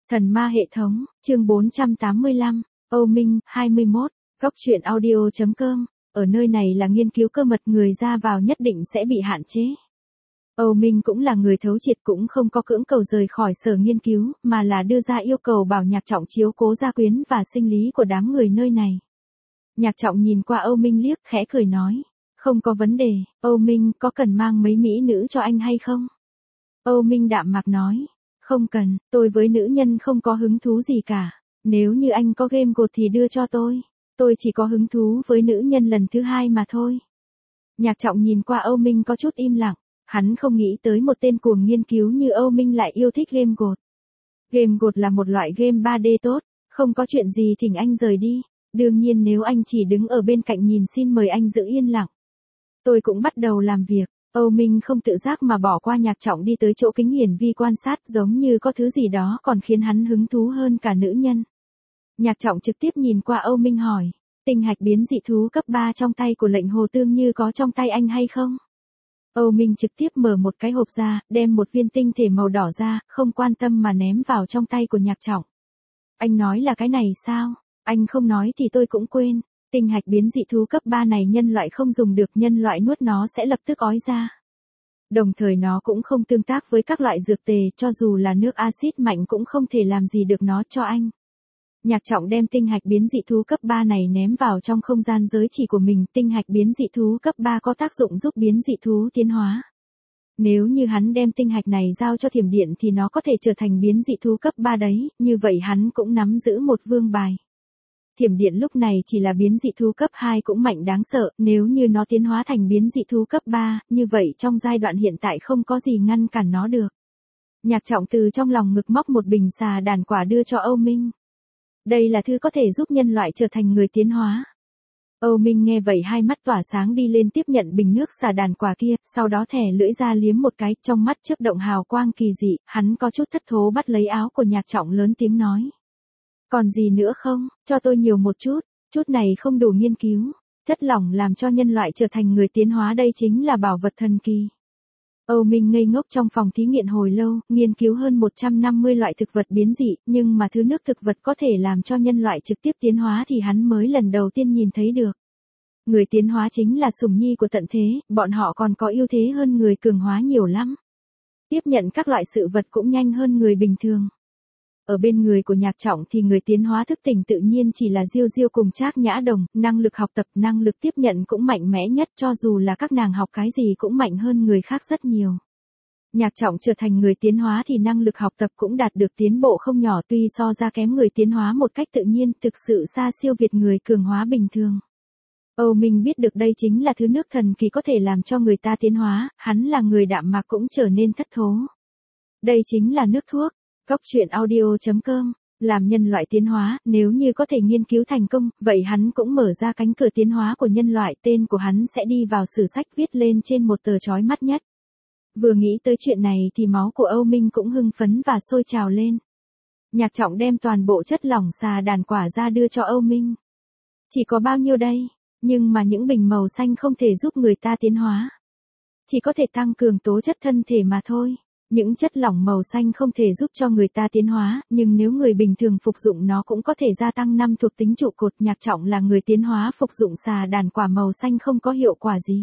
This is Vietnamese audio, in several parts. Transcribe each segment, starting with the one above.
Thần ma hệ thống, chương 485, Âu Minh, 21, góc truyện audio.com, ở nơi này là nghiên cứu cơ mật, người ra vào nhất định sẽ bị hạn chế. Âu Minh cũng là người thấu triệt, cũng không có cưỡng cầu rời khỏi sở nghiên cứu, mà là đưa ra yêu cầu bảo Nhạc Trọng chiếu cố gia quyến và sinh lý của đám người nơi này. Nhạc Trọng nhìn qua Âu Minh liếc, khẽ cười nói, không có vấn đề, Âu Minh có cần mang mấy mỹ nữ cho anh hay không? Âu Minh đạm mạc nói, không cần, tôi với nữ nhân không có hứng thú gì cả, nếu như anh có game gột thì đưa cho tôi chỉ có hứng thú với nữ nhân lần thứ hai mà thôi. Nhạc Trọng nhìn qua Âu Minh có chút im lặng, hắn không nghĩ tới một tên cuồng nghiên cứu như Âu Minh lại yêu thích game gột. Game gột là một loại game 3D tốt, không có chuyện gì thỉnh anh rời đi, đương nhiên nếu anh chỉ đứng ở bên cạnh nhìn xin mời anh giữ yên lặng. Tôi cũng bắt đầu làm việc. Âu Minh không tự giác mà bỏ qua Nhạc Trọng đi tới chỗ kính hiển vi quan sát, giống như có thứ gì đó còn khiến hắn hứng thú hơn cả nữ nhân. Nhạc Trọng trực tiếp nhìn qua Âu Minh hỏi, tinh hạch biến dị thú cấp 3 trong tay của lệnh hồ tương như có trong tay anh hay không? Âu Minh trực tiếp mở một cái hộp ra, đem một viên tinh thể màu đỏ ra, không quan tâm mà ném vào trong tay của Nhạc Trọng. Anh nói là cái này sao? Anh không nói thì tôi cũng quên. Tinh hạch biến dị thú cấp 3 này nhân loại không dùng được, nhân loại nuốt nó sẽ lập tức ói ra. Đồng thời nó cũng không tương tác với các loại dược tề, cho dù là nước axit mạnh cũng không thể làm gì được nó cho anh. Nhạc Trọng đem tinh hạch biến dị thú cấp 3 này ném vào trong không gian giới chỉ của mình, tinh hạch biến dị thú cấp 3 có tác dụng giúp biến dị thú tiến hóa. Nếu như hắn đem tinh hạch này giao cho Thiểm Điện thì nó có thể trở thành biến dị thú cấp 3 đấy, như vậy hắn cũng nắm giữ một vương bài. Thiểm Điện lúc này chỉ là biến dị thú cấp 2 cũng mạnh đáng sợ, nếu như nó tiến hóa thành biến dị thú cấp 3, như vậy trong giai đoạn hiện tại không có gì ngăn cản nó được. Nhạc Trọng từ trong lòng ngực móc một bình xà đàn quả đưa cho Âu Minh. Đây là thứ có thể giúp nhân loại trở thành người tiến hóa. Âu Minh nghe vậy hai mắt tỏa sáng đi lên tiếp nhận bình nước xà đàn quả kia, sau đó thè lưỡi ra liếm một cái, trong mắt chớp động hào quang kỳ dị, hắn có chút thất thố bắt lấy áo của Nhạc Trọng lớn tiếng nói. Còn gì nữa không, cho tôi nhiều một chút này không đủ nghiên cứu, chất lỏng làm cho nhân loại trở thành người tiến hóa đây chính là bảo vật thần kỳ. Âu Minh ngây ngốc trong phòng thí nghiệm hồi lâu, nghiên cứu hơn 150 loại thực vật biến dị, nhưng mà thứ nước thực vật có thể làm cho nhân loại trực tiếp tiến hóa thì hắn mới lần đầu tiên nhìn thấy được. Người tiến hóa chính là sủng nhi của tận thế, bọn họ còn có ưu thế hơn người cường hóa nhiều lắm. Tiếp nhận các loại sự vật cũng nhanh hơn người bình thường. Ở bên người của Nhạc Trọng thì người tiến hóa thức tỉnh tự nhiên chỉ là Diêu Diêu cùng Trác Nhã Đồng, năng lực học tập, năng lực tiếp nhận cũng mạnh mẽ nhất, cho dù là các nàng học cái gì cũng mạnh hơn người khác rất nhiều. Nhạc Trọng trở thành người tiến hóa thì năng lực học tập cũng đạt được tiến bộ không nhỏ, tuy so ra kém người tiến hóa một cách tự nhiên, thực sự xa siêu việt người cường hóa bình thường. Âu Minh biết được đây chính là thứ nước thần kỳ có thể làm cho người ta tiến hóa, hắn là người đạm mạc cũng trở nên thất thố. Đây chính là nước thuốc. Góc truyện audio.com, làm nhân loại tiến hóa, nếu như có thể nghiên cứu thành công, vậy hắn cũng mở ra cánh cửa tiến hóa của nhân loại, tên của hắn sẽ đi vào sử sách viết lên trên một tờ chói mắt nhất. Vừa nghĩ tới chuyện này thì máu của Âu Minh cũng hưng phấn và sôi trào lên. Nhạc Trọng đem toàn bộ chất lỏng xà đàn quả ra đưa cho Âu Minh. Chỉ có bao nhiêu đây, nhưng mà những bình màu xanh không thể giúp người ta tiến hóa. Chỉ có thể tăng cường tố chất thân thể mà thôi. Những chất lỏng màu xanh không thể giúp cho người ta tiến hóa, nhưng nếu người bình thường phục dụng nó cũng có thể gia tăng 5 thuộc tính trụ cột. Nhạc Trọng là người tiến hóa, phục dụng xà đàn quả màu xanh không có hiệu quả gì.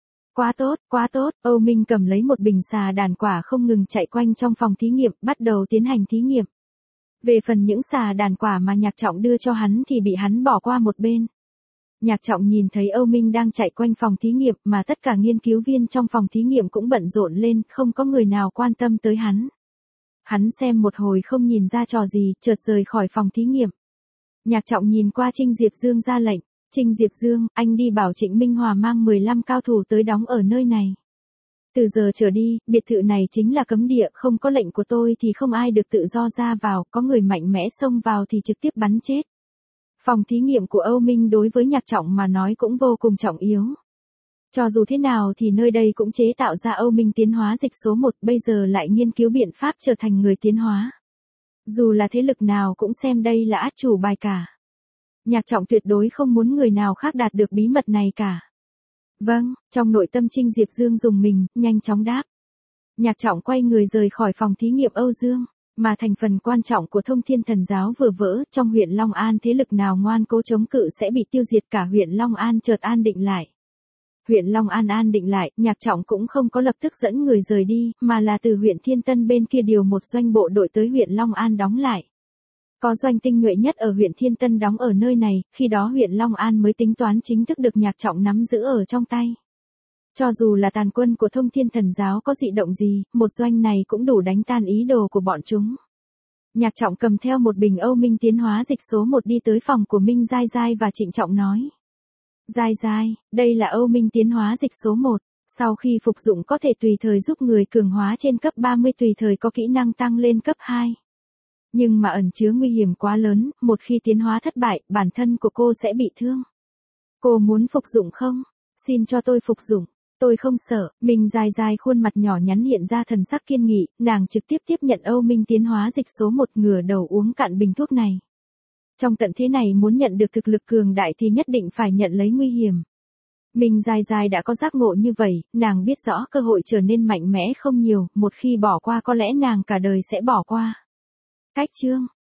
Quá tốt, Âu Minh cầm lấy một bình xà đàn quả không ngừng chạy quanh trong phòng thí nghiệm, bắt đầu tiến hành thí nghiệm. Về phần những xà đàn quả mà Nhạc Trọng đưa cho hắn thì bị hắn bỏ qua một bên. Nhạc Trọng nhìn thấy Âu Minh đang chạy quanh phòng thí nghiệm mà tất cả nghiên cứu viên trong phòng thí nghiệm cũng bận rộn lên, không có người nào quan tâm tới hắn. Hắn xem một hồi không nhìn ra trò gì, chợt rời khỏi phòng thí nghiệm. Nhạc Trọng nhìn qua Trinh Diệp Dương ra lệnh, Trinh Diệp Dương, anh đi bảo Trịnh Minh Hòa mang 15 cao thủ tới đóng ở nơi này. Từ giờ trở đi, biệt thự này chính là cấm địa, không có lệnh của tôi thì không ai được tự do ra vào, có người mạnh mẽ xông vào thì trực tiếp bắn chết. Phòng thí nghiệm của Âu Minh đối với Nhạc Trọng mà nói cũng vô cùng trọng yếu. Cho dù thế nào thì nơi đây cũng chế tạo ra Âu Minh tiến hóa dịch số 1, bây giờ lại nghiên cứu biện pháp trở thành người tiến hóa. Dù là thế lực nào cũng xem đây là át chủ bài cả. Nhạc Trọng tuyệt đối không muốn người nào khác đạt được bí mật này cả. Vâng, trong nội tâm Trinh Diệp Dương dùng mình, nhanh chóng đáp. Nhạc Trọng quay người rời khỏi phòng thí nghiệm Âu Dương. Mà thành phần quan trọng của Thông Thiên Thần giáo vừa vỡ, trong huyện Long An thế lực nào ngoan cố chống cự sẽ bị tiêu diệt, cả huyện Long An chợt an định lại. Huyện Long An an định lại, Nhạc Trọng cũng không có lập tức dẫn người rời đi, mà là từ huyện Thiên Tân bên kia điều một doanh bộ đội tới huyện Long An đóng lại. Có doanh tinh nhuệ nhất ở huyện Thiên Tân đóng ở nơi này, khi đó huyện Long An mới tính toán chính thức được Nhạc Trọng nắm giữ ở trong tay. Cho dù là tàn quân của Thông Thiên Thần giáo có dị động gì, một doanh này cũng đủ đánh tan ý đồ của bọn chúng. Nhạc Trọng cầm theo một bình Âu Minh tiến hóa dịch số 1 đi tới phòng của Minh Giai Giai và trịnh trọng nói. Giai Giai, đây là Âu Minh tiến hóa dịch số 1, sau khi phục dụng có thể tùy thời giúp người cường hóa trên cấp 30, tùy thời có kỹ năng tăng lên cấp 2. Nhưng mà ẩn chứa nguy hiểm quá lớn, một khi tiến hóa thất bại, bản thân của cô sẽ bị thương. Cô muốn phục dụng không? Xin cho tôi phục dụng. Tôi không sợ. Minh Giai Giai khuôn mặt nhỏ nhắn hiện ra thần sắc kiên nghị, nàng trực tiếp tiếp nhận Âu Minh tiến hóa dịch số 1, ngửa đầu uống cạn bình thuốc này. Trong tận thế này muốn nhận được thực lực cường đại thì nhất định phải nhận lấy nguy hiểm. Minh Giai Giai đã có giác ngộ như vậy, nàng biết rõ cơ hội trở nên mạnh mẽ không nhiều, một khi bỏ qua có lẽ nàng cả đời sẽ bỏ qua. Cách chương